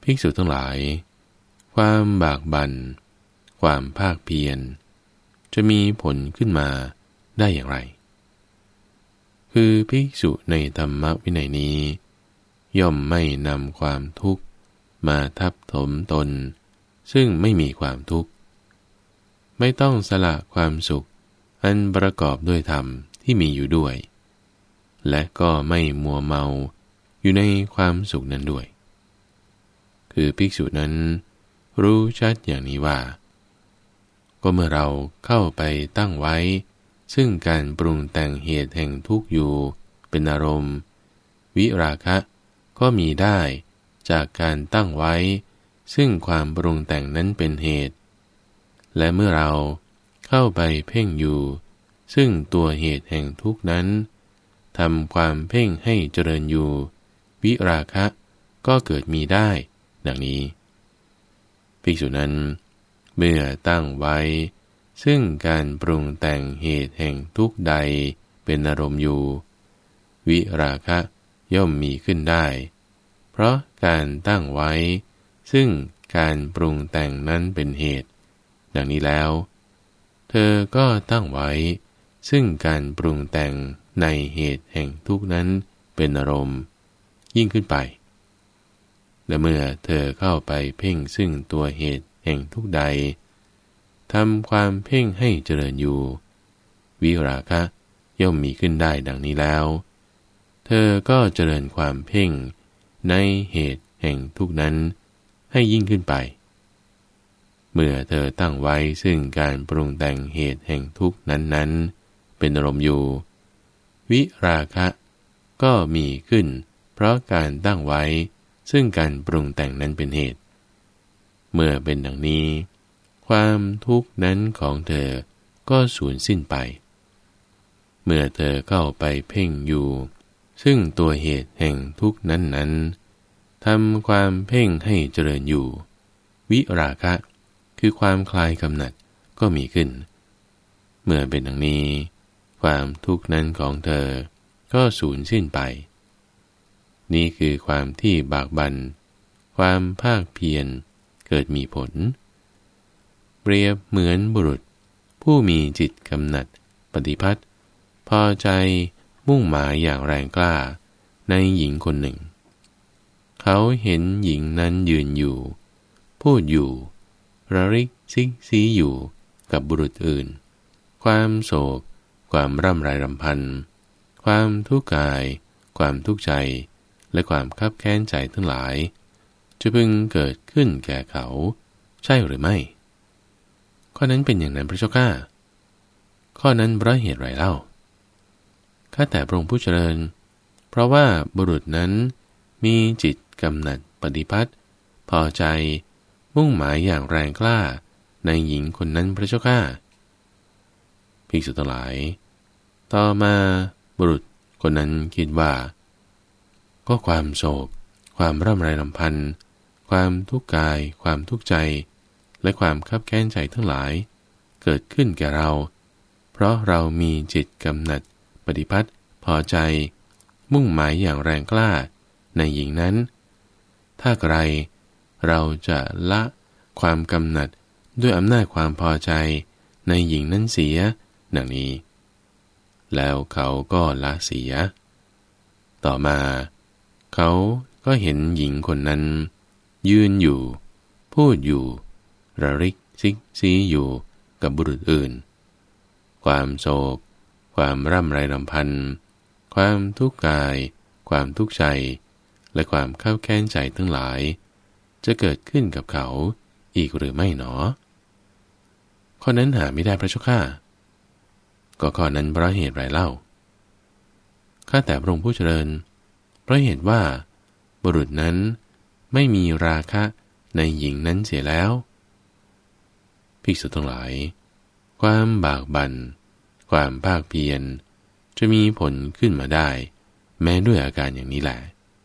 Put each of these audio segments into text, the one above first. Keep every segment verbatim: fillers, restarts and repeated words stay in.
ภิกษุทั้งหลายความบากบั่นความภาคเพียรจะมีผลขึ้นมาได้อย่างไรคือภิกษุในธรรมวินัยนี้ย่อมไม่นำความทุกข์มาทับถมตนซึ่งไม่มีความทุกข์ไม่ต้องสละความสุขอันประกอบด้วยธรรมที่มีอยู่ด้วยและก็ไม่มัวเมาอยู่ในความสุขนั้นด้วยคือภิกษุนั้นรู้ชัดอย่างนี้ว่าก็เมื่อเราเข้าไปตั้งไว้ซึ่งการปรุงแต่งเหตุแห่งทุกข์อยู่เป็นอารมณ์วิราคะก็มีได้จากการตั้งไว้ซึ่งความปรุงแต่งนั้นเป็นเหตุและเมื่อเราเข้าไปเพ่งอยู่ซึ่งตัวเหตุแห่งทุกข์นั้นทำความเพ่งให้เจริญอยู่วิราคะก็เกิดมีได้ดังนี้ภิกษุนั้นเมื่อตั้งไว้ซึ่งการปรุงแต่งเหตุแห่งทุกข์ใดเป็นอารมณ์อยู่วิราคะย่อมมีขึ้นได้เพราะการตั้งไว้ซึ่งการปรุงแต่งนั้นเป็นเหตุดังนี้แล้วเธอก็ตั้งไว้ซึ่งการปรุงแต่งในเหตุแห่งทุกข์นั้นเป็นอารมณ์ยิ่งขึ้นไปและเมื่อเธอเข้าไปเพ่งซึ่งตัวเหตุแห่งทุกข์ใดทำความเพ่งให้เจริญอยู่วิราคะย่อมมีขึ้นได้ดังนี้แล้วเธอก็เจริญความเพ่งในเหตุแห่งทุกข์นั้นให้ยิ่งขึ้นไปเมื่อเธอตั้งไว้ซึ่งการปรุงแต่งเหตุแห่งทุกข์นั้นๆเป็นอารมณ์อยู่วิราคะก็มีขึ้นเพราะการตั้งไว้ซึ่งการปรุงแต่งนั้นเป็นเหตุเมื่อเป็นดังนี้ความทุกข์นั้นของเธอก็สูญสิ้นไปเมื่อเธอเข้าไปเพ่งอยู่ซึ่งตัวเหตุแห่งทุกข์นั้นๆทำความเพ่งให้เจริญอยู่วิราคะคือความคลายกำหนัดก็มีขึ้นเมื่อเป็นดังนี้ความทุกข์นั้นของเธอก็สูญสิ้นไปนี่คือความที่บากบั่นความภาคเพียรเกิดมีผลเปรียบเหมือนบุรุษผู้มีจิตกำหนัดปฏิภัทธ์พอใจมุ่งหมายอย่างแรงกล้าในหญิงคนหนึ่งเขาเห็นหญิงนั้นยืนอยู่พูดอยู่ระริกซิกซีอยู่กับบุรุษอื่นความโศกความร่ำไรรำพันความทุกข์กายความทุกข์ใจและความคับแค้นใจทั้งหลายจะพึงเกิดขึ้นแก่เขาใช่หรือไม่ข้อนั้นเป็นอย่างนั้นพระเจ้าข้าข้อนั้นเพราะเหตุไรเล่าข้าแต่พระองค์ผู้เจริญเพราะว่าบุรุษนั้นมีจิตกำหนัดปฏิภัทธ์พอใจมุ่งหมายอย่างแรงกล้าในหญิงคนนั้นพระเจ้าข้าภิกษุทั้งหลายต่อมาบุรุษคนนั้นคิดว่าก็ความโศกความร่ำไรรำพันความทุกข์กายความทุกข์ใจและความคับแค้นใจทั้งหลายเกิดขึ้นแก่เราเพราะเรามีจิตกำหนัดปฏิภัทธ์พอใจมุ่งหมายอย่างแรงกล้าในหญิงนั้นถ้าใครเราจะละความกำหนัดด้วยอำนาจความพอใจในหญิงนั้นเสียดังนี้แล้วเขาก็ละเสียต่อมาเขาก็เห็นหญิงคนนั้นยืนอยู่พูดอยู่ระริกซิกซีอยู่กับบุรุษอื่นความโศกความร่ำไรรำพันความทุกข์กายความทุกข์ใจและความเข้าแค้นใจทั้งหลายจะเกิดขึ้นกับเขาอีกหรือไม่หนอข้อนั้นหาไม่ได้พระเจ้าข้าก็ข้อนั้นเพราะเหตุไรเล่าข้าแต่พระองค์ผู้เจริญเพราะเหตุว่าบุรุษนั้นไม่มีราคะในหญิงนั้นเสียแล้วภิกษุทั้งหลายความบากบั่นความภาคเพียรจะมีผลขึ้นมาได้แม้ด้วยอาการอย่างนี้แหละ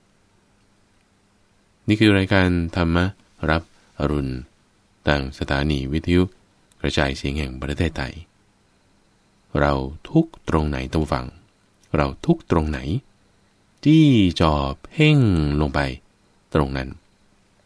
นี่คือรายการธรรมรับอรุณทางสถานีวิทยุกระจายเสียงแห่งประเทศไทยเราทุกตรงไหนต้องฟังเราทุกตรงไหนจี้จ่อเพ่งลงไปตรงนั้น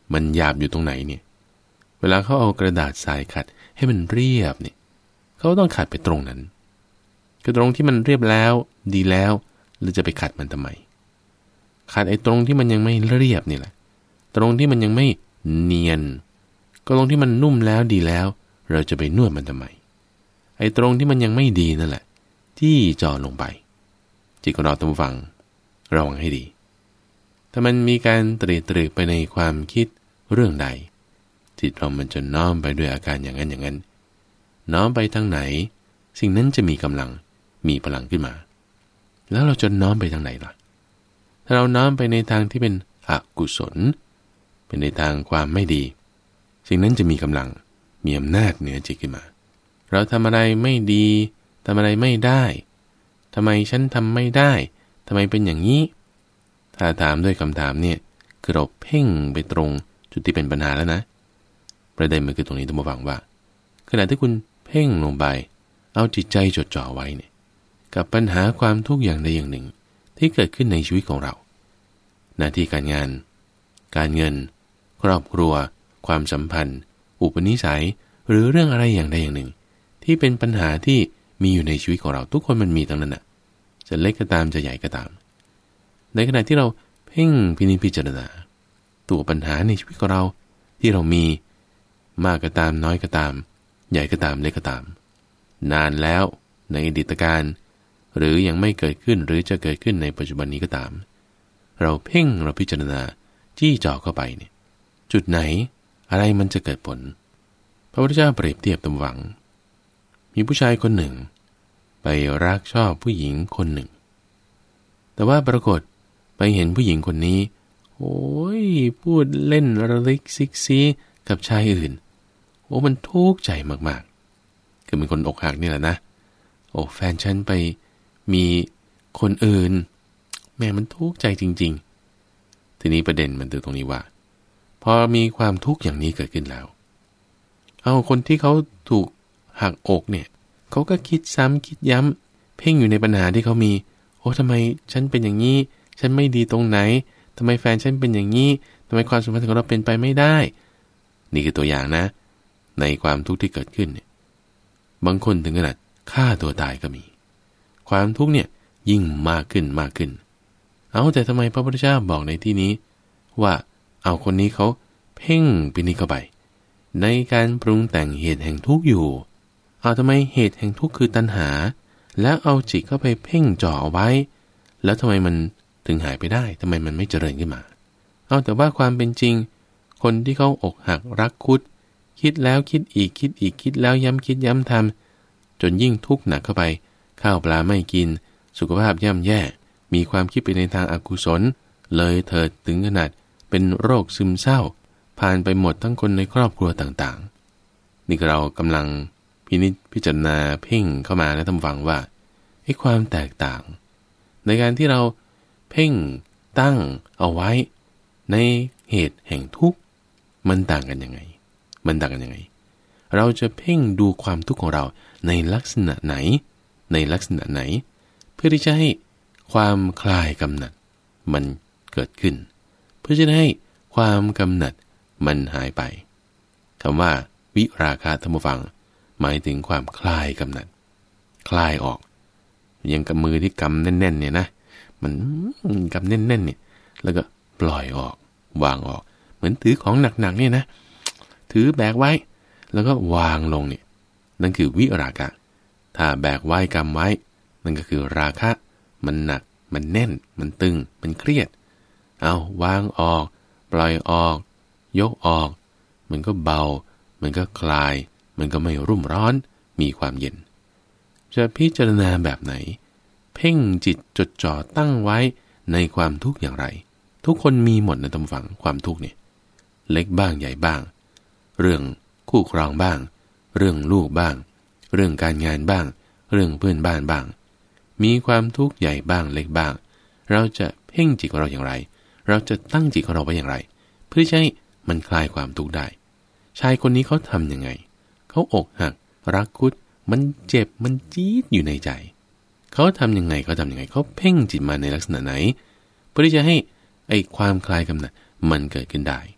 มันหยาบอยู่ตรงไหนเนี่ยเวลาเขาเอากระดาษทรายขัดให้มันเรียบเนี่ยเขาต้องขัดไปตรงนั้นคือตรงที่มันเรียบแล้วดีแล้วเราจะไปขัดมันทำไมขัดไอ้ตรงที่มันยังไม่เรียบนี่แหละตรงที่มันยังไม่เนียนก็ตรงที่มันนุ่มแล้วดีแล้วเราจะไปนวดมันทำไมไอ้ตรงที่มันยังไม่ดีนั่นแหละที่จ่อลงไปจิตของเราต้องฟังระวังให้ดีถ้ามันมีการตรีตรึกไปในความคิดเรื่องใดจิตเรามันจะน้อมไปด้วยอาการอย่างนั้นอย่างนั้นน้อมไปทางไหนสิ่งนั้นจะมีกำลังมีพลังขึ้นมาแล้วเราจะน้อมไปทางไหนล่ะถ้าเราน้อมไปในทางที่เป็นอกุศลเป็นในทางความไม่ดีสิ่งนั้นจะมีกำลังมีอำนาจเหนือจิตขึ้นมาเราทำอะไรไม่ดีทำอะไรไม่ได้ทำไมฉันทำไม่ได้ทำไมเป็นอย่างนี้ถ้าถามด้วยคำถามเนี่ยคือเราเพ่งไปตรงจุดที่เป็นปัญหาแล้วนะประเด็นมันคือตรงนี้ต้องมาฟังว่าขณะที่คุณเพ่งลงไปเอาจิตใจจดจ่อไว้เนี่ยกับปัญหาความทุกข์อย่างใดอย่างหนึ่งที่เกิดขึ้นในชีวิตของเราหน้าที่การงานการเงินครอบครัวความสัมพันธ์อุปนิสัยหรือเรื่องอะไรอย่างใดอย่างหนึ่งที่เป็นปัญหาที่มีอยู่ในชีวิตของเราทุกคนมันมีทั้งนั้นน่ะจะเล็กก็ตามจะใหญ่ก็ตามในขณะที่เราเพ่งพินิจพิจารณาตัวปัญหาในชีวิตของเราที่เรามีมากก็ตามน้อยก็ตามใหญ่ก็ตามเล็กก็ตามนานแล้วในอดีตการหรือยังไม่เกิดขึ้นหรือจะเกิดขึ้นในปัจจุบันนี้ก็ตามเราเพ่งเราพิจารณาจี้จ่อเข้าไปเนี่ยจุดไหนอะไรมันจะเกิดผลพระพุทธเจ้าเปรียบเทียบตำหวังมีผู้ชายคนหนึ่งไปรักชอบผู้หญิงคนหนึ่งแต่ว่าปรากฏไปเห็นผู้หญิงคนนี้โอ้ยพูดเล่นระลิกซิกซีกับชายอื่นโอ้มันทุกข์ใจมากๆคือเป็นคนอกหักนี่แหละนะโอ้แฟนฉันไปมีคนอื่นแม่มันทุกข์ใจจริงๆทีนี้ประเด็นมันตรงนี้ว่าพอมีความทุกข์อย่างนี้เกิดขึ้นแล้วเอาคนที่เขาถูกหักอกเนี่ยเขาก็คิดซ้ำคิดย้ำเพ่งอยู่ในปัญหาที่เขามีโอ้ทำไมฉันเป็นอย่างนี้ฉันไม่ดีตรงไหนทำไมแฟนฉันเป็นอย่างนี้ทำไมความสัมพันธ์ของเราเป็นไปไม่ได้นี่คือตัวอย่างนะในความทุกข์ที่เกิดขึ้นเนี่ยบางคนถึงขนาดฆ่าตัวตายก็มีความทุกข์เนี่ยยิ่งมากขึ้นมากขึ้นเอาแต่ทำไมพระพุทธเจ้าบอกในที่นี้ว่าเอาคนนี้เขาเพ่งไปนี่เข้าไปในการปรุงแต่งเหตุแห่งทุกข์อยู่เอาทำไมเหตุแห่งทุกข์คือตัณหาแล้วเอาจิตเข้าไปเพ่งจ่อเอาไว้แล้วทำไมมันถึงหายไปได้ทำไมมันไม่เจริญขึ้นมาเอาแต่ว่าความเป็นจริงคนที่เขาอกหักรักคุดคิดแล้วคิดอีกคิดอีกคิดแล้วย้ำคิดย้ำทำจนยิ่งทุกข์หนักเข้าไปข้าวปลาไม่กินสุขภาพย่ำแย่มีความคิดไปในทางอกุศลเลยเถิดถึงขนาดเป็นโรคซึมเศร้าผ่านไปหมดทั้งคนในครอบครัวต่างๆนี่เรากำลังพินิจพิจารณาเพ่งเข้ามาและทำฟังว่าไอ้ความแตกต่างในการที่เราเพ่งตั้งเอาไว้ในเหตุแห่งทุกข์มันต่างกันยังไงมันต่างกันยังไงเราจะเพ่งดูความทุกข์ของเราในลักษณะไหนในลักษณะไหนเพื่อที่จะให้ความคลายกำหนัดมันเกิดขึ้นเพื่อจะให้ความกำหนัดมันหายไปคำว่าวิราคะธรรมฟังหมายถึงความคลายกำหนัดคลายออกยังกับมือที่กำแน่นๆเนี่ยนะมันกำแน่นๆเนี่ยแล้วก็ปล่อยออกวางออกเหมือนถือของหนักๆเนี่ยนะถือแบกไว้แล้วก็วางลงเนี่ยนั่นคือวิราคะถ้าแบกไว้กำไว้นั่นก็คือราคะมันหนักมันแน่นมันตึงมันเครียดเอาวางออกปล่อยออกยกออกมันก็เบามันก็คลายมันก็ไม่รุ่มร้อนมีความเย็นจะพิจารณาแบบไหนเพ่งจิตจดจ่อตั้งไว้ในความทุกข์อย่างไรทุกคนมีหมดนะท่านผู้ฟังความทุกข์เนี่ยเล็กบ้างใหญ่บ้างเรื่องคู่ครองบ้างเรื่องลูกบ้างเรื่องการงานบ้างเรื่องเพื่อนบ้านบ้างมีความทุกข์ใหญ่บ้างเล็กบ้างเราจะเพ่งจิตของเราอย่างไรเราจะตั้งจิตของเราไว้อย่างไรเพื่อให้มันคลายความทุกข์ได้ชายคนนี้เขาทำยังไงเขาอกหักรักคุดมันเจ็บมันจี๊ดอยู่ในใจเขาทำยังไงเขาทำยังไงเขาเพ่งจิตมาในลักษณะไหนเพื่อที่จะให้ไอ้ความคลายกำหนัดมันเกิดขึ้นได้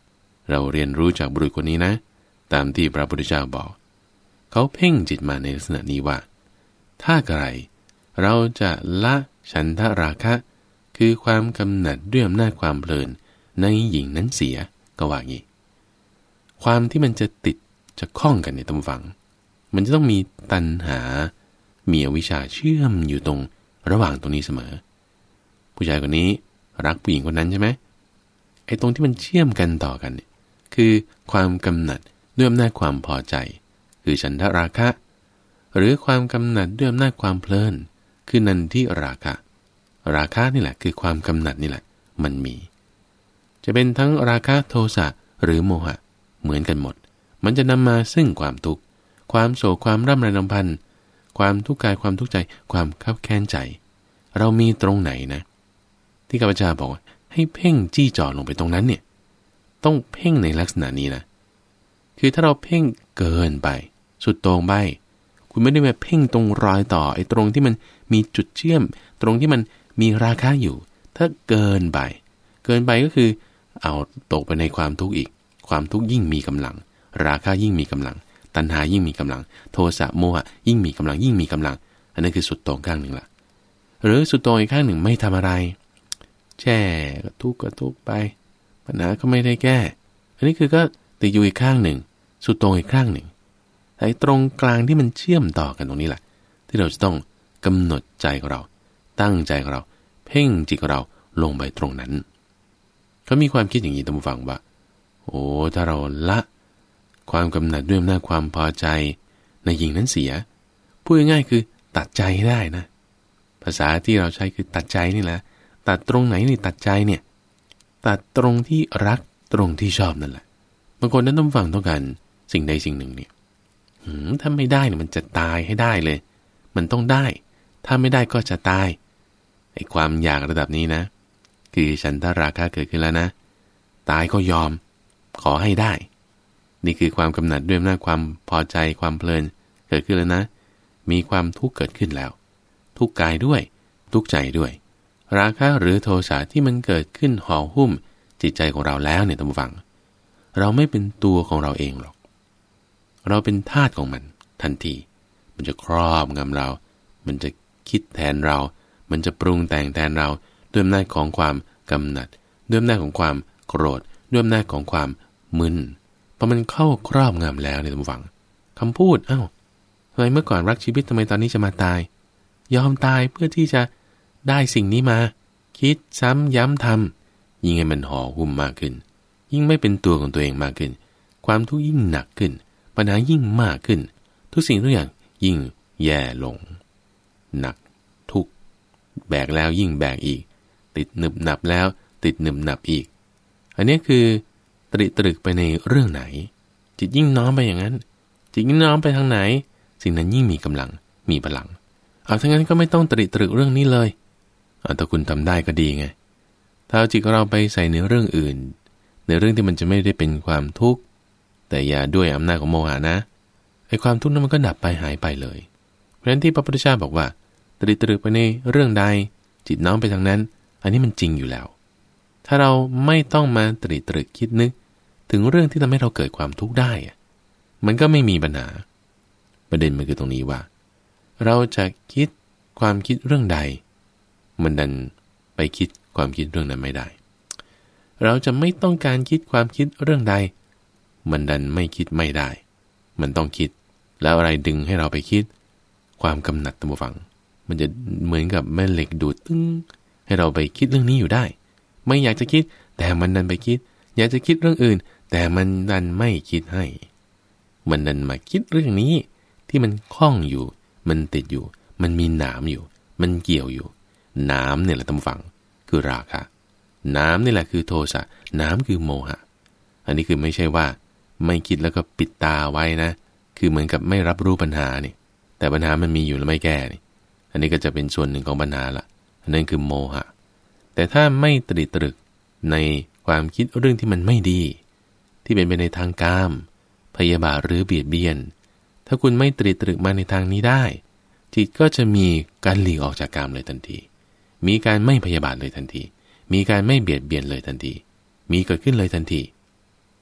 เราเรียนรู้จากบุรุษคนนี้นะตามที่พระพุทธเจ้าบอกเขาเพ่งจิตมาในลักษณะนี้ว่าถ้าใครเราจะละฉันทราคะคือความกำหนัดด้วยอำนาจความเพลินในหญิงนั้นเสียก็ว่างี้ความที่มันจะติดจะคล้องกันในตำฝังมันจะต้องมีตัณหามีอวิชชาเชื่อมอยู่ตรงระหว่างตรงนี้เสมอผู้ชายคนนี้รักผู้หญิงคนนั้นใช่ไหมไอ้ตรงที่มันเชื่อมกันต่อกันเนี่ยคือความกำหนัดด้วยอำนาจความพอใจคือฉันทราคะหรือความกำหนัดด้วยอำนาจความเพลินคือนันทิราคะราคะนี่แหละคือความกำหนัดนี่แหละมันมีจะเป็นทั้งราคะโทสะหรือโมหะเหมือนกันหมดมันจะนำมาซึ่งความทุกข์ความโศกความร่ำไรรำพันความทุกข์กายความทุกข์ใจความคับแค้นใจเรามีตรงไหนนะที่ข้าพเจ้าบอกว่าให้เพ่งจี้จ่อลงไปตรงนั้นเนี่ยต้องเพ่งในลักษณะนี้นะคือถ้าเราเพ่งเกินไปสุดโต่งไปคุณไม่ได้มาเพ่งตรงรอยต่อไอ้ตรงที่มันมีจุดเชื่อมตรงที่มันมีราคะอยู่ถ้าเกินไปเกินไปก็คือเอาตกไปในความทุกข์อีกความทุกข์ยิ่งมีกำลังราคะยิ่งมีกำลังตัณหายิ่งมีกำลังโทสะโมหะยิ่งมีกำลังยิ่งมีกำลังอันนั้นคือสุดโต่งข้างหนึ่งละหรือสุดโต่งอีกข้างหนึ่งไม่ทำอะไรแช่ก็ทุกข์ก็ทุกข์ไปปัญหาก็ไม่ได้แก้อันนี้คือก็ติดอยู่อีกข้างหนึ่งสุดโต่งอีกข้างหนึ่งแต่ตรงกลางที่มันเชื่อมต่อกันตรงนี้แหละที่เราจะต้องกำหนดใจของเราตั้งใจของเราเพ่งจิตของเราลงไปตรงนั้นเขามีความคิดอย่างนี้ตามฟังว่าโอ้ถ้าเราละความกำหนัดด้วยอำนาจความพอใจในหญิงนั้นเสียพูดง่ายๆคือตัดใจให้ได้นะภาษาที่เราใช้คือตัดใจนี่แหละตัดตรงไหนนี่ตัดใจเนี่ยตัดตรงที่รักตรงที่ชอบนั่นแหละบางคนนั้นต้องฟังต้องการสิ่งใดสิ่งหนึ่งเนี่ยถ้าไม่ได้เนี่ยมันจะตายให้ได้เลยมันต้องได้ถ้าไม่ได้ก็จะตายไอ้ความอยากระดับนี้นะคือฉันทราคะเกิดขึ้นแล้วนะตายก็ยอมขอให้ได้นี่คือความกำหนัดด้วยอำนาจความพอใจความเพลินเกิดขึ้นแล้วนะมีความทุกข์เกิดขึ้นแล้วทุกข์กายด้วยทุกข์ใจด้วยราคะหรือโทสะที่มันเกิดขึ้นห่อหุ้มจิตใจของเราแล้วเนี่ยท่านผู้ฟังเราไม่เป็นตัวของเราเองหรอกเราเป็นทาสของมันทันทีมันจะครอบงำเรามันจะคิดแทนเรามันจะปรุงแต่งแทนเราด้วยอำนาจของความกำหนัดด้วยอำนาจของความโกรธด้วยอำนาจของความมึนพอมันเข้าครอบงำแล้วเนี่ยท่านผู้ฟังคำพูดอ้าวทำไมเมื่อก่อนรักชีวิตทำไมตอนนี้จะมาตายยอมตายเพื่อที่จะได้สิ่งนี้มาคิดซ้ำย้ำทำยิ่งให้มันห่อหุ้มมากขึ้นยิ่งไม่เป็นตัวของตัวเองมากขึ้นความทุกข์ยิ่งหนักขึ้นปัญหายิ่งมากขึ้นทุกสิ่งทุกอย่างยิ่งแย่ลงหนักทุกข์แบกแล้วยิ่งแบกอีกติดหนึบหนับแล้วติดหนึบหนับอีกอันนี้คือตริตรึกไปในเรื่องไหนจิตยิ่งน้อมไปอย่างนั้นจิตยิ่งน้อมไปทางไหนสิ่งนั้นยิ่งมีกำลังมีพลังเอาทั้งนั้นก็ไม่ต้องตริตรึกเรื่องนี้เลยเอาถ้าคุณทำได้ก็ดีไงถ้าเอาจิตของเราไปใส่ในเรื่องอื่นในเรื่องที่มันจะไม่ได้เป็นความทุกข์แต่อย่าด้วยอำนาจของโมหะนะไอ้ความทุกข์นั้นมันก็ดับไปหายไปเลยเพราะฉะนั้นที่พระพุทธเจ้าบอกว่าตริตรึกไปในเรื่องใดจิตน้อมไปทางนั้นอันนี้มันจริงอยู่แล้วถ้าเราไม่ต้องมาตริตรึกคิดนึกถึงเรื่องที่ทำให้เราเกิดความทุกข์ได้มันก็ไม่มีปัญหาประเด็นมันคือตรงนี้ว่าเราจะคิดความคิดเรื่องใดมันดันไปคิดความคิดเรื่องนั้นไม่ได้เราจะไม่ต้องการคิดความคิดเรื่องใดมันดันไม่คิดไม่ได้มันต้องคิดแล้วอะไรดึงให้เราไปคิดความกำหนัดตั้งฟังมันจะเหมือนกับแม่เหล็กดูดตึ้งให้เราไปคิดเรื่องนี้อยู่ได้ไม่อยากจะคิดแต่มันดันไปคิดอยากจะคิดเรื่องอื่นแต่มันดันไม่คิดให้มันดันมาคิดเรื่องนี้ที่มันคล้องอยู่มันติดอยู่มันมีหนามอยู่มันเกี่ยวอยู่หนามเนี่ยแหละตั้งฟังคือราคะหนามนี่แหละคือโทสะหนามคือโมหะอันนี้คือไม่ใช่ว่าไม่คิดแล้วก็ปิดตาไว้นะคือเหมือนกับไม่รับรู้ปัญหานี่แต่ปัญหามันมีอยู่แล้วไม่แก้นี่อันนี้ก็จะเป็นส่วนหนึ่งของปัญหาละอันนั้นคือโมหะแต่ถ้าไม่ตริตรึกในความคิดเรื่องที่มันไม่ดีที่เป็นไปในทางกามพยาบาทหรือเบียดเบียนถ้าคุณไม่ตริตรึกมาในทางนี้ได้จิตก็จะมีการหลีกออกจากกามเลยทันทีมีการไม่พยาบาทเลยทันทีมีการไม่เบียดเบียนเลยทันทีมีเกิดขึ้นเลยทันที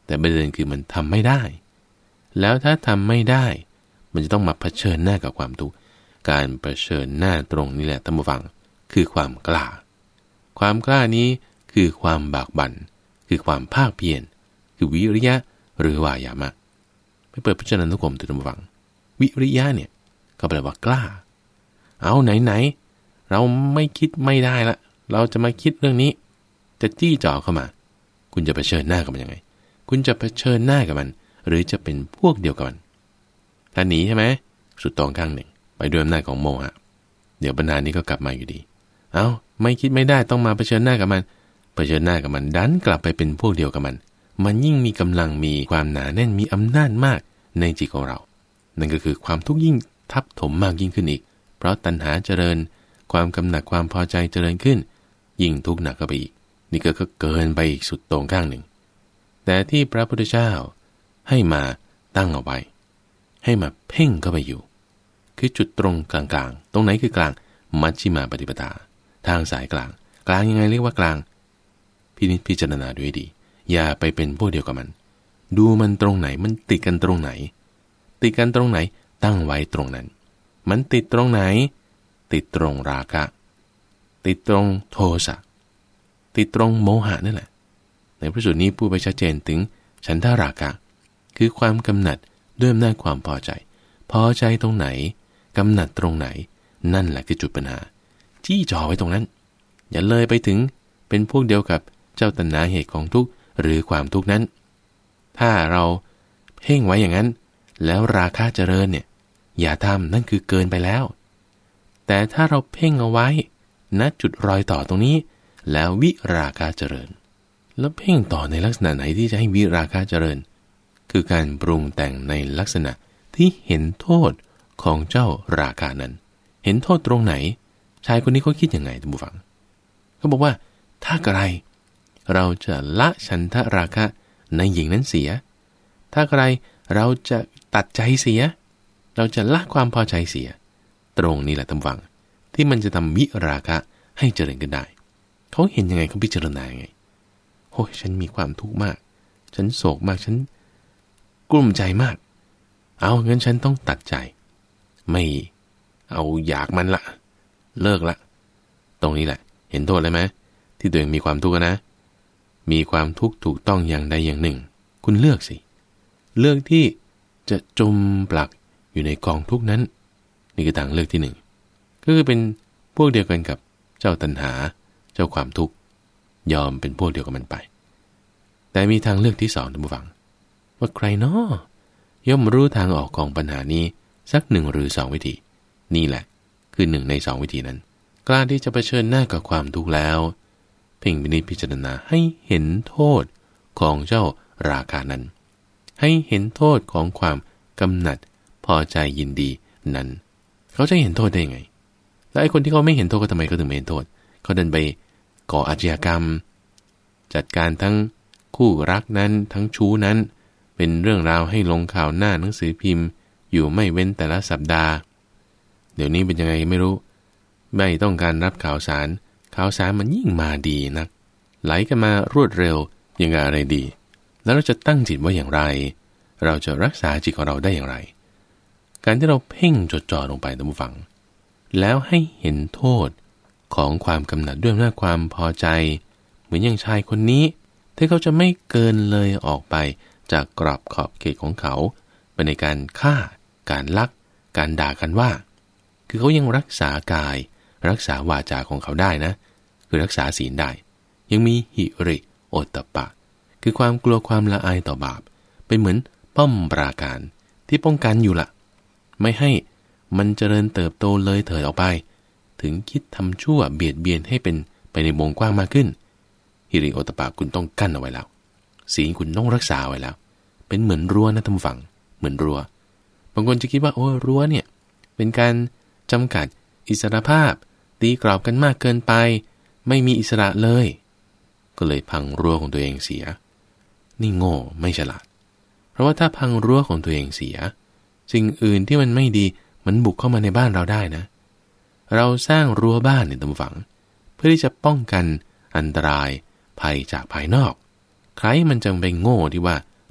แต่ประเด็นคือมันทำไม่ได้แล้วถ้าทำไม่ได้มันจะต้องมาเผชิญหน้ากับความทุกข์การเผชิญหน้าตรงนี้แหละท่านผู้ฟังคือความกล้าความกล้านี้คือความบากบั่นคือความภาคเพียรคือวิริยะหรือวายามะไปเปิดพจนานุกรมท่านผู้ฟังวิริยะเนี่ยก็แปลว่ากล้าเอาไหนๆเราไม่คิดไม่ได้ละเราจะมาคิดเรื่องนี้จะจี้จ่อเข้ามาคุณจะเผชิญหน้ากับมันยังไงคุณจะเผชิญหน้ากับมันหรือจะเป็นพวกเดียวกันมันถ้าหนีใช่ไหมสุดตรงข้างหนึ่งไปด้วยอำนาจของโมหะเดี๋ยวปัญหานี้ก็กลับมาอยู่ดีเอาไม่คิดไม่ได้ต้องมาเผชิญหน้ากับมันเผชิญหน้ากับมันดันกลับไปเป็นพวกเดียวกับมันมันยิ่งมีกำลังมีความหนาแน่นมีอำนาจมากในจิตของเรานั่นก็คือความทุกข์ยิ่งทับถมมากยิ่งขึ้นอีกเพราะตัณหาเจริญความกำหนัดความพอใจเจริญขึ้นยิ่งทุกข์หนักเข้าไปอีกนี่ก็เกินไปอีกสุดตรงข้างหนึ่งแต่ที่พระพุทธเจ้าให้มาตั้งเอาไว้ให้มาเพ่งเข้าไปอยู่คือจุดตรงกลางๆตรงไหนคือกลางมัชฌิมาปฏิปทาทางสายกลางกลางยังไงเรียกว่ากลางพินิจพิจารณาด้วยดีอย่าไปเป็นพวกเดียวกับมันดูมันตรงไหนมันติดกันตรงไหนติดกันตรงไหนตั้งไว้ตรงนั้นมันติดตรงไหนติดตรงราคะติดตรงโทสะติดตรงโมหะนั่นแหละในพระสูตรนี้พูดไปชัดเจนถึงฉันทราคะคือความกำหนัดด้วยอำนาจความพอใจพอใจตรงไหนกำหนัดตรงไหนนั่นแหละคือจุดปัญหาจี้จ่อไว้ตรงนั้นอย่าเลยไปถึงเป็นพวกเดียวกับเจ้าตัณหาเหตุของทุกข์หรือความทุกข์นั้นถ้าเราเพ่งไว้อย่างนั้นแล้วราคะเจริญเนี่ยอย่าทำนั่นคือเกินไปแล้วแต่ถ้าเราเพ่งเอาไว้ณจุดรอยต่อตรงนี้แล้ววิราคะเจริญแล้วเพ่งต่อในลักษณะไหนที่จะให้วิราคะเจริญคือการปรุงแต่งในลักษณะที่เห็นโทษของเจ้าราคะนั้นเห็นโทษตรงไหนชายคนนี้เขาคิดยังไงท่านผู้ฟังเขาบอกว่าถ้าไกรเราจะละฉันทราคะในหญิงนั้นเสียถ้าไกรเราจะตัดใจเสียเราจะละความพอใจเสียตรงนี้แหละท่านผู้ฟังที่มันจะทำวิราคะให้เจริญขึ้นได้เขาเห็นยังไงเขาพิจารณายังไงโอ้ยฉันมีความทุกข์มากฉันโศกมากฉันกลุ้มใจมากเอางั้นฉันต้องตัดใจไม่เอาอยากมันละเลิกละตรงนี้แหละเห็นโทษเลยไหมที่ตัวเองมีความทุกข์นะมีความทุกข์ถูกต้องอย่างใดอย่างหนึ่งคุณเลือกสิเลือกที่จะจมปลักอยู่ในกองทุกข์นั้นนี่คือทางเลือกที่หนึ่งก็คือเป็นพวกเดียวกันกับเจ้าตัณหาเจ้าความทุกข์ยอมเป็นพวกเดียวกับมันไปแต่มีทางเลือกที่สองท่านผู้ฟังว่าใครเนาะย่อมรู้ทางออกของปัญหานี้สักหนึ่งหรือสองวิธีนี่แหละคือหนึ่งในสองวิธีนั้นกล้าที่จะเผชิญหน้ากับความทุกข์แล้วเพ่งพินิจพิจารณาให้เห็นโทษของเจ้าราคะนั้นให้เห็นโทษของความกำหนัดพอใจยินดีนั้นเขาจะเห็นโทษได้ยังไงแล้วไอ้คนที่เขาไม่เห็นโทษก็ทำไมเขาถึงไม่เห็นโทษเขาเดินไปก่ออาชญากรรมจัดการทั้งคู่รักนั้นทั้งชู้นั้นเป็นเรื่องราวให้ลงข่าวหน้าหนังสือพิมพ์อยู่ไม่เว้นแต่ละสัปดาห์เดี๋ยวนี้เป็นยังไงไม่รู้ไม่ต้องการรับข่าวสารข่าวสารมันยิ่งมาดีนักไหลกันมารวดเร็วยังไงอะไรดีแล้วเราจะตั้งจิตไว้อย่างไรเราจะรักษาจิตของเราได้อย่างไรการที่เราเพ่งจดจ่อลงไปท่านผู้ฟังแล้วให้เห็นโทษของความกำหนัดด้วยอำนาจความพอใจเหมือนอย่างชายคนนี้ที่เขาจะไม่เกินเลยออกไปจากกรอบขอบเขตของเขาไปในการฆ่าการลักการด่ากันว่าคือเขายังรักษากายรักษาวาจาของเขาได้นะคือรักษาศีลได้ยังมีหิริโอตตัปปะคือความกลัวความละอายต่อบาปเป็นเหมือนป้อมปราการที่ป้องกันอยู่ละไม่ให้มันเจริญเติบโตเลยเถิดออกไปถึงคิดทำชั่วเบียดเบียนให้เป็นไปในวงกว้างมากขึ้นหิริโอตตัปปะคุณต้องกั้นเอาไว้แล้วศีลคุณต้องรักษาไว้แล้วเป็นเหมือนรั้วนะท่านผู้ฟังเหมือนรั้วบางคนจะคิดว่าโอ้รั้วเนี่ยเป็นการจำกัดอิสรภาพตีกรอบกันมากเกินไปไม่มีอิสระเลยก็เลยพังรั้วของตัวเองเสียนี่โง่ไม่ฉลาดเพราะว่าถ้าพังรั้วของตัวเองเสียสิ่งอื่นที่มันไม่ดีมันบุกเข้ามาในบ้านเราได้นะเราสร้างรั้วบ้านเนี่ยท่านผู้ฟังเพื่อที่จะป้องกันอันตรายภัยจากภายนอกใครมันจังไปโง่ที่ว่า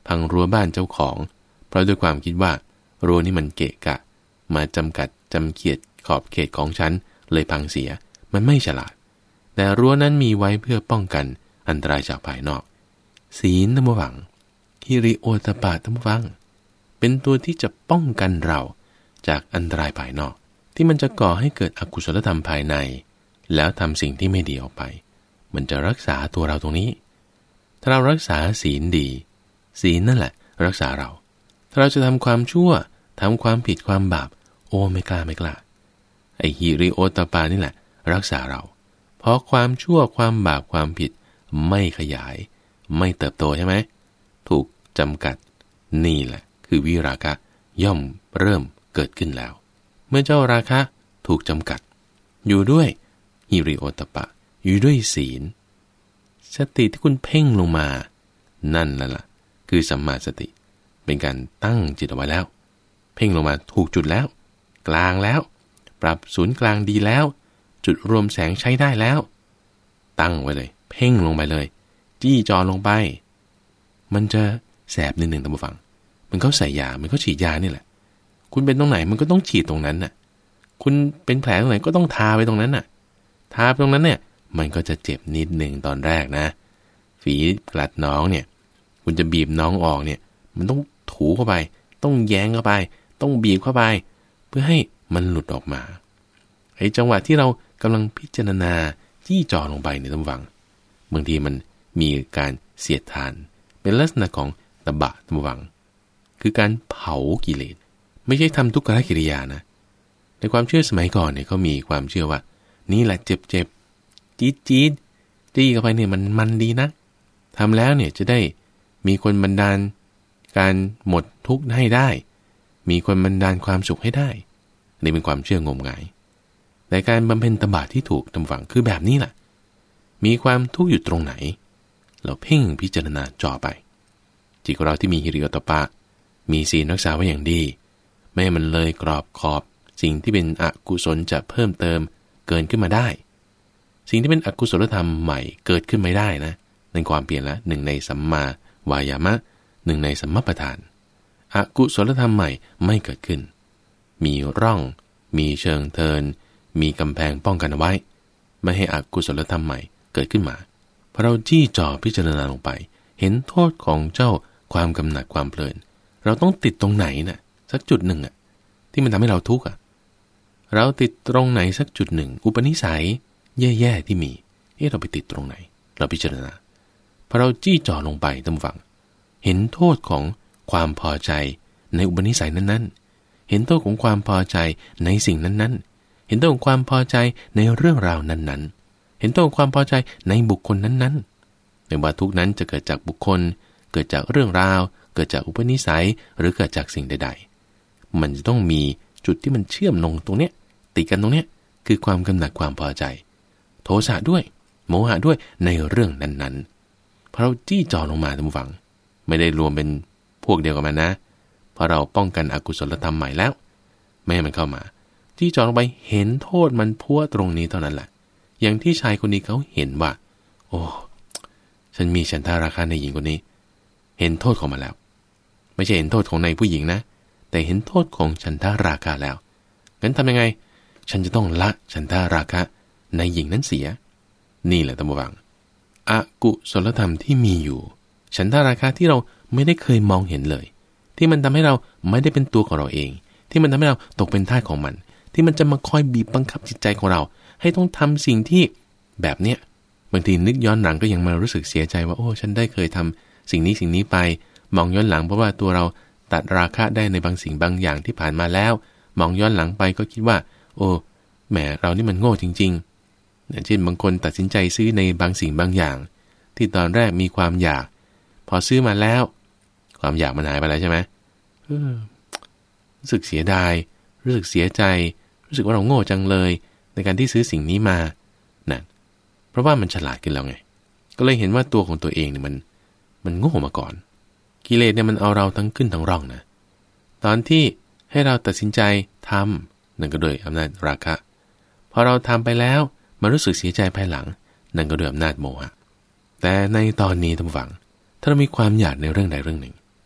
พังรั้วบ้านเจ้าของเพราะด้วยความคิดว่ารั้วนี่มันเกะกะมาจำกัดจำเกียดขอบเขตของฉันเลยพังเสียมันไม่ฉลาดแต่รั้วนั้นมีไว้เพื่อป้องกันอันตรายจากภายนอกศีลธรรมวังฮิริโอตปะธรรมวังเป็นตัวที่จะป้องกันเราจากอันตรายภายนอกที่มันจะก่อให้เกิดอกุศลธรรมภายในแล้วทำสิ่งที่ไม่ดีออกไปมันจะรักษาตัวเราตรงนี้ถ้าเรารักษาศีลดีศีลนั่นแหละรักษาเราถ้าเราจะทำความชั่วทำความผิดความบาปโอ้ไม่กล้าไม่กล้าไอฮิริโอตปานี่แหละรักษาเราเพราะความชั่วความบาปความผิดไม่ขยายไม่เติบโตใช่ไหมถูกจำกัดนี่แหละคือวิราคะย่อมเริ่มเกิดขึ้นแล้วเมื่อเจ้าราคะถูกจำกัดอยู่ด้วยฮิริโอตปะอยู่ด้วยศีลสติที่คุณเพ่งลงมานั่นแหละล่ะคือสัมมาสติเป็นการตั้งจิตเอาไว้แล้วเพ่งลงมาถูกจุดแล้วกลางแล้วปรับศูนย์กลางดีแล้วจุดรวมแสงใช้ได้แล้วตั้งไว้เลยเพ่งลงไปเลยจี้จอลงไปมันจะแสบนิดหนึ่งท่านผู้ฟังมันก็ใส่ยามันก็ฉีดยานี่แหละคุณเป็นตรงไหนมันก็ต้องฉีดตรงนั้นน่ะคุณเป็นแผลตรงไหนก็ต้องทาไปตรงนั้นน่ะทาไปตรงนั้นเนี่ยมันก็จะเจ็บนิดหนึ่งตอนแรกนะฝีกลัดน้องเนี่ยคุณจะบีบน้องออกเนี่ยมันต้องถูเข้าไปต้องแย้งเข้าไปต้องบีบเข้าไปเพื่อให้มันหลุดออกมาไอ้จังหวะที่เรากำลังพิจารณาจี้จ่อลงไปในท่านฟังบางทีมันมีการเสียดทานเป็นลักษณะของตบะท่านฟังคือการเผากิเลสไม่ใช่ทำทุกขกิริยานะในความเชื่อสมัยก่อนเนี่ยเขามีความเชื่อว่านี่แหละเจ็บเจ็บจี๊ดจี๊ดจี้เข้าไปเนี่ยมันมันดีนะทำแล้วเนี่ยจะได้มีคนบันดาลการหมดทุกข์ให้ได้มีคนบันดาลความสุขให้ได้นี่เป็นความเชื่องมงายแต่การบำเพ็ญตบะที่ถูกทำฝังคือแบบนี้แหละมีความทุกข์อยู่ตรงไหนเราเพ่งพิจารณาจ่อไปจิตของเราที่มีฮิริโอตปะมีศีลรักษาไว้อย่างดีไม่ให้มันเลยกรอบขอบสิ่งที่เป็นอกุศลจะเพิ่มเติมเกินขึ้นมาได้สิ่งที่เป็นอกุศลธรรมใหม่เกิดขึ้นไม่ได้นะในความเปลี่ยนละหนึ่งในสัมมาวายามะหนึ่งในสัมมาประธานอกุศลธรรมใหม่ไม่เกิดขึ้นมีร่องมีเชิงเทินมีกำแพงป้องกันเอาไว้ไม่ให้อกุศลธรรมใหม่เกิดขึ้นมาพอเราจี้จ่อพิจารณาลงไปเห็นโทษของเจ้าความกำหนัดความเพลินเราต้องติดตรงไหนน่ะสักจุดหนึ่งอ่ะที่มันทำให้เราทุกข์อ่ะเราติดตรงไหนสักจุดหนึ่งอุปนิสัยแย่ๆที่มีเอ๊ะเราไปติดตรงไหนเราพิจารณาพอเราจี้จ่อลงไปท่านฟังเห็นโทษของความพอใจในอุปนิสัยนั้นๆเห็นโทษของความพอใจในสิ่งนั้นๆเห็นโทษของความพอใจในเรื่องราวนั้นๆเห็นโทษของความพอใจในบุคคลนั้นๆไม่ว่าทุกนั้นจะเกิดจากบุคคลเกิดจากเรื่องราวเกิดจากอุปนิสัยหรือเกิดจากสิ่งใดๆมันจะต้องมีจุดที่มันเชื่อมลงตรงเนี้ยติดกันตรงเนี้ยคือความกำหนัดความพอใจโทสะด้วยโมหะด้วยในเรื่องนั้นๆพอเราจี้จ่อลงมาท่านผู้ฟังไม่ได้รวมเป็นพวกเดียวกันมานะเพราะเราป้องกันอกุศลธรรมใหม่แล้วไม่ให้มันเข้ามาจี้จ่อลงไปเห็นโทษมันพัวตรงนี้เท่านั้นแหละอย่างที่ชายคนนี้เขาเห็นว่าโอ้ฉันมีฉันทาราคะในหญิงคนนี้เห็นโทษของมันแล้วไม่ใช่เห็นโทษของในผู้หญิงนะแต่เห็นโทษของฉันทาราคะแล้วงั้นทำยังไงฉันจะต้องละฉันทาราคะในหญิงนั้นเสียนี่แหละท่านผู้ฟังอกุศลธรรมที่มีอยู่ฉันทาราคะที่เราไม่ได้เคยมองเห็นเลยที่มันทำให้เราไม่ได้เป็นตัวของเราเองที่มันทำให้เราตกเป็นทาสของมันที่มันจะมาคอยบีบบังคับจิตใจของเราให้ต้องทำสิ่งที่แบบเนี้ยบางทีนึกย้อนหลังก็ยังมารู้สึกเสียใจว่าโอ้ฉันได้เคยทำสิ่งนี้สิ่งนี้ไปมองย้อนหลังเพราะว่าตัวเราตัดราคะได้ในบางสิ่งบางอย่างที่ผ่านมาแล้วมองย้อนหลังไปก็คิดว่าโอ้แหมเรานี่มันโง่จริงๆอย่างเช่นบางคนตัดสินใจซื้อในบางสิ่งบางอย่างที่ตอนแรกมีความอยากพอซื้อมาแล้วความอยากมันหายไปแล้วใช่ไหมเออรู้สึกเสียดายรู้สึกเสียใจรู้สึกว่าเราโง่จังเลยในการที่ซื้อสิ่งนี้มานั่นเพราะว่ามันฉลาดขึ้นแล้วไงก็เลยเห็นว่าตัวของตัวเองเนี่ยมันมันโง่มาก่อนกิเลสเนี่ยมันเอาเราทั้งขึ้นทั้งร่องนะตอนที่ให้เราตัดสินใจทำนั่นก็โดยอำนาจราคะพอเราทำไปแล้วมารู้สึกเสียใจภายหลังนั่นก็โดยอำนาจโมหะแต่ในตอนนี้ท่านผู้ฟังถ้าเรามีความอยากในเรื่องใดเรื่องหนึ่ง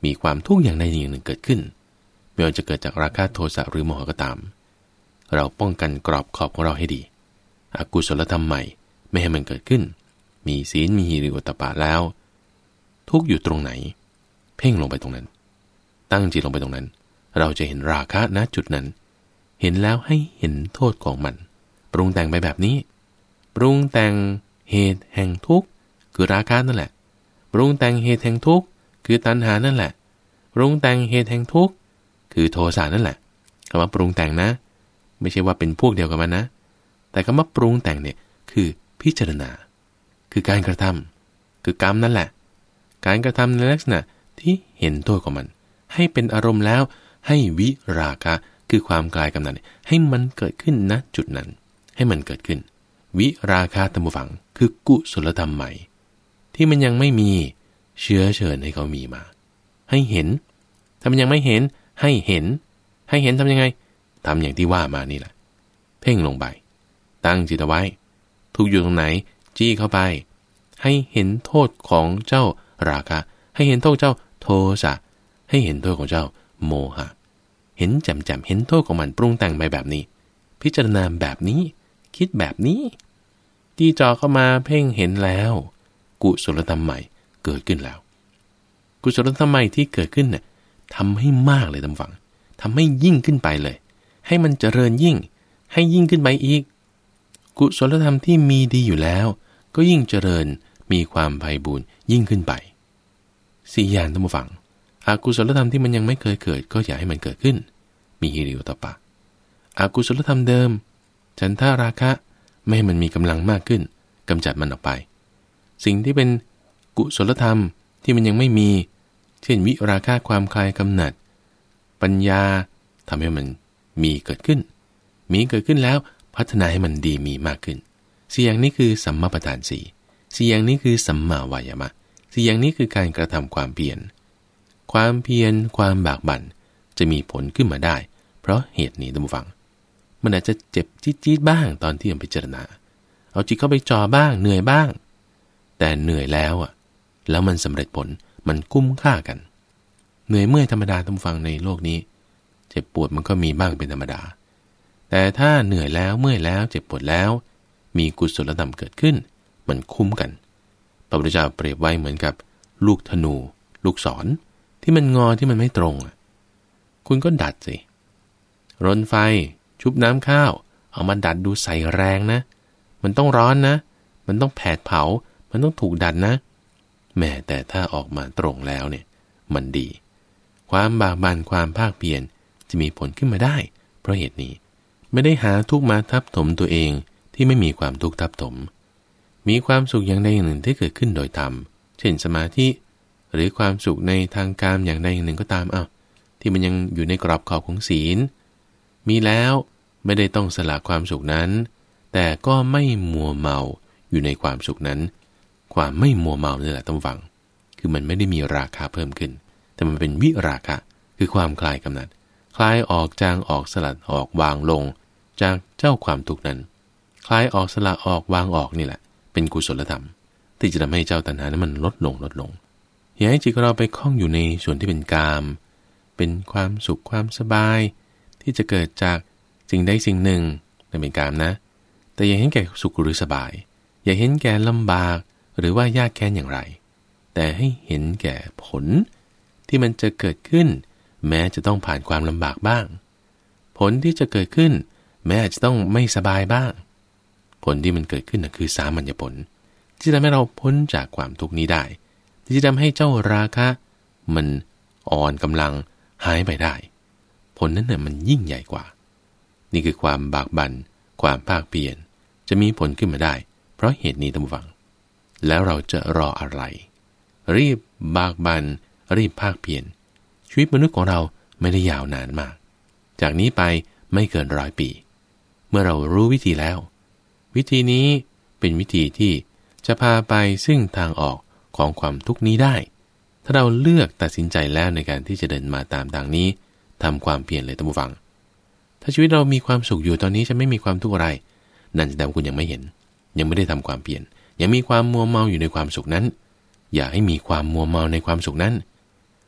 มีความทุกข์อย่างใดอย่างหนึ่งเกิดขึ้นไม่ว่าจะเกิดจากราคะโทสะหรือโมหะก็ตามเราป้องกันกรอบขอบของเราให้ดีอกุศลธรรมใหม่ไม่ให้มันเกิดขึ้นมีศีลมีหิริโอตตัปปะแล้วทุกข์อยู่ตรงไหนเพ่งลงไปตรงนั้นตั้งจิตลงไปตรงนั้นเราจะเห็นราคะณจุดนั้นเห็นแล้วให้เห็นโทษของมันปรุงแต่งไปแบบนี้ปรุงแต่งเหตุแห่งทุกข์คือราคะนั่นแหละปรุงแต่งเหตุแห่งทุกข์คือตัณหานั่นแหละปรุงแต่งเหตุแห่งทุกข์คือโทสะนั่นแหละคำว่าปรุงแต่งนะไม่ใช่ว่าเป็นพวกเดียวกันมันนะแต่คำว่าปรุงแต่งเนี่ยคือพิจารณาคือการกระทำคือกรรมนั่นแหละการกระทำในลักษณะที่เห็นโทษของมันให้เป็นอารมณ์แล้วให้วิราคะคือความกลายกำหนัดให้มันเกิดขึ้นณจุดนั้นให้มันเกิดขึ้นวิราคะตัมฝังคือกุศลธรรมใหม่ที่มันยังไม่มีเชื้อเชิญให้เขามีมาให้เห็นถ้ามันยังไม่เห็นให้เห็นให้เห็นทำยังไงทำอย่างที่ว่ามานี่แหละเพ่งลงไปตั้งจิตเอาไว้ทุกอยู่ตรงไหนจี้เข้าไปให้เห็นโทษของเจ้าราคะให้เห็นโทษเจ้าโทสะให้เห็นโทษของเจ้าโมหะเห็นแจ่มๆเห็นโทษของมันปรุงแต่งไปแบบนี้พิจารณาแบบนี้คิดแบบนี้ที่จ่อเข้ามาเพ่งเห็นแล้วกุศลธรรมใหม่เกิดขึ้นแล้วกุศลธรรมใหม่ที่เกิดขึ้นเนี่ยทำให้มากเลยท่านฟังทำให้ยิ่งขึ้นไปเลยให้มันเจริญยิ่งให้ยิ่งขึ้นไปอีกกุศลธรรมที่มีดีอยู่แล้วก็ยิ่งเจริญมีความไพบูลย์ยิ่งขึ้นไปสี่อย่างท่านผู้ฟังอกุศลธรรมที่มันยังไม่เคยเกิดก็อย่าให้มันเกิดขึ้นมีหิริโอตตัปปะอกุศลธรรมเดิมฉันทราคะไม่ให้มันมีกำลังมากขึ้นกำจัดมันออกไปสิ่งที่เป็นกุศลธรรมที่มันยังไม่มีเช่นวิราคะความคลายกำหนัดปัญญาทำให้มันมีเกิดขึ้นมีเกิดขึ้นแล้วพัฒนาให้มันดีมีมากขึ้นสี่อย่างนี้คือสัมมาประธานสี่สี่อย่างนี้คือสัมมาวายามะสี่อย่างนี้คือการกระทำความเพียรความเพียรความบากบั่นจะมีผลขึ้นมาได้เพราะเหตุนี้ท่านผู้ฟังมันอาจจะเจ็บจี๊ดๆบ้างตอนที่ยังพิจารณาเอาจิตเข้าไปจ่อบ้างเหนื่อยบ้างแต่เหนื่อยแล้วอ่ะแล้วมันสำเร็จผลมันคุ้มค่ากันเหนื่อยเมื่อยธรรมดาท่านผู้ฟังในโลกนี้เจ็บปวดมันก็มีบ้างเป็นธรรมดาแต่ถ้าเหนื่อยแล้วเมื่อยแล้วเจ็บปวดแล้วมีกุศลธรรมเกิดขึ้นมันคุ้มกันพระพุทธเจ้าเปรียบไว้เหมือนกับลูกธนูลูกศรที่มันงอที่มันไม่ตรงคุณก็ดัดสิรนไฟชุบน้ำข้าวเอามาดัดดูใส่แรงนะมันต้องร้อนนะมันต้องแผดเผามันต้องถูกดัดนะแม้แต่ถ้าออกมาตรงแล้วเนี่ยมันดีความบากบั่นความภาคเพียรจะมีผลขึ้นมาได้เพราะเหตุนี้ไม่ได้หาทุกข์มาทับถมตัวเองที่ไม่มีความทุกข์ทับถมมีความสุขอย่างใดอย่างหนึ่งที่เกิดขึ้นโดยธรรมเช่นสมาธิหรือความสุขในทางการอย่างใดอย่างหนึ่งก็ตามอ้าวที่มันยังอยู่ในกรอบขอบของศีลมีแล้วไม่ได้ต้องสละความสุขนั้นแต่ก็ไม่มัวเมาอยู่ในความสุขนั้นความไม่มัวเมานี่แหละต้องฟังคือมันไม่ได้มีราคาเพิ่มขึ้นแต่มันเป็นวิราคะคือความคลายกำหนัดคลายออกจางออกสลัดออกวางลงจากเจ้าความทุกข์นั้นคลายออกสละออกวางออกนี่แหละเป็นกุศลธรรมที่จะทำให้เจ้าตัณหานั้นมันลดลงลดลงอย่าให้จิตของเราไปคล้องอยู่ในส่วนที่เป็นกามเป็นความสุขความสบายที่จะเกิดจากสิ่งใดสิ่งหนึ่งนั่นเป็นกามนะแต่อย่าเห็นแก่สุขหรือสบายอย่าเห็นแก่ลำบากหรือว่ายากแค้นอย่างไรแต่ให้เห็นแก่ผลที่มันจะเกิดขึ้นแม้จะต้องผ่านความลำบากบ้างผลที่จะเกิดขึ้นแม้อาจจะต้องไม่สบายบ้างผลที่มันเกิดขึ้นนะคือสามัญญผลที่ทำให้เราพ้นจากความทุกข์นี้ได้ที่จะทำให้เจ้าราคะมันอ่อนกำลังหายไปได้ผลนั้นเนี่ยมันยิ่งใหญ่กว่านี่คือความบากบั่นความภาคเพียรจะมีผลขึ้นมาได้เพราะเหตุนี้ท่านผู้ฟังแล้วเราจะรออะไรรีบบากบั่นรีบภาคเพียรชีวิตมนุษย์ของเราไม่ได้ยาวนานมากจากนี้ไปไม่เกินร้อยปีเมื่อเรารู้วิธีแล้ววิธีนี้เป็นวิธีที่จะพาไปซึ่งทางออกของความทุกข์นี้ได้ถ้าเราเลือกตัดสินใจแล้วในการที่จะเดินมาตามทางนี้ทำความเพียรเลยท่านผู้ฟังถ้าชีวิตเรามีความสุขอยู่ตอนนี้จะไม่มีความทุกข์อะไรนั่นแสดงว่าคุณยังไม่เห็นยังไม่ได้ทำความเพียรยังมีความมัวเมาอยู่ในความสุขนั้นอย่าให้มีความมัวเมาในความสุขนั้น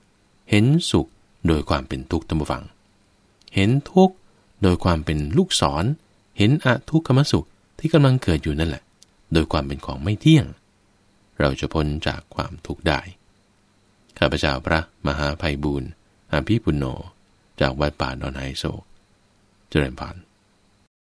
เห็นสุขโดยความเป็นทุกข์ท่านผู้ฟังเห็นทุกข์โดยความเป็นลูกศรเห็นอทุกขมสุขที่กำลังเกิดอยู่นั่นแหละโดยความเป็นของไม่เที่ยงเราจะพ้นจากความทุกข์ได้ข้าพเจ้าพระมหาไพบูลย์อภิปุณโญจากวัดป่าดอนไฮโศกเจริญพร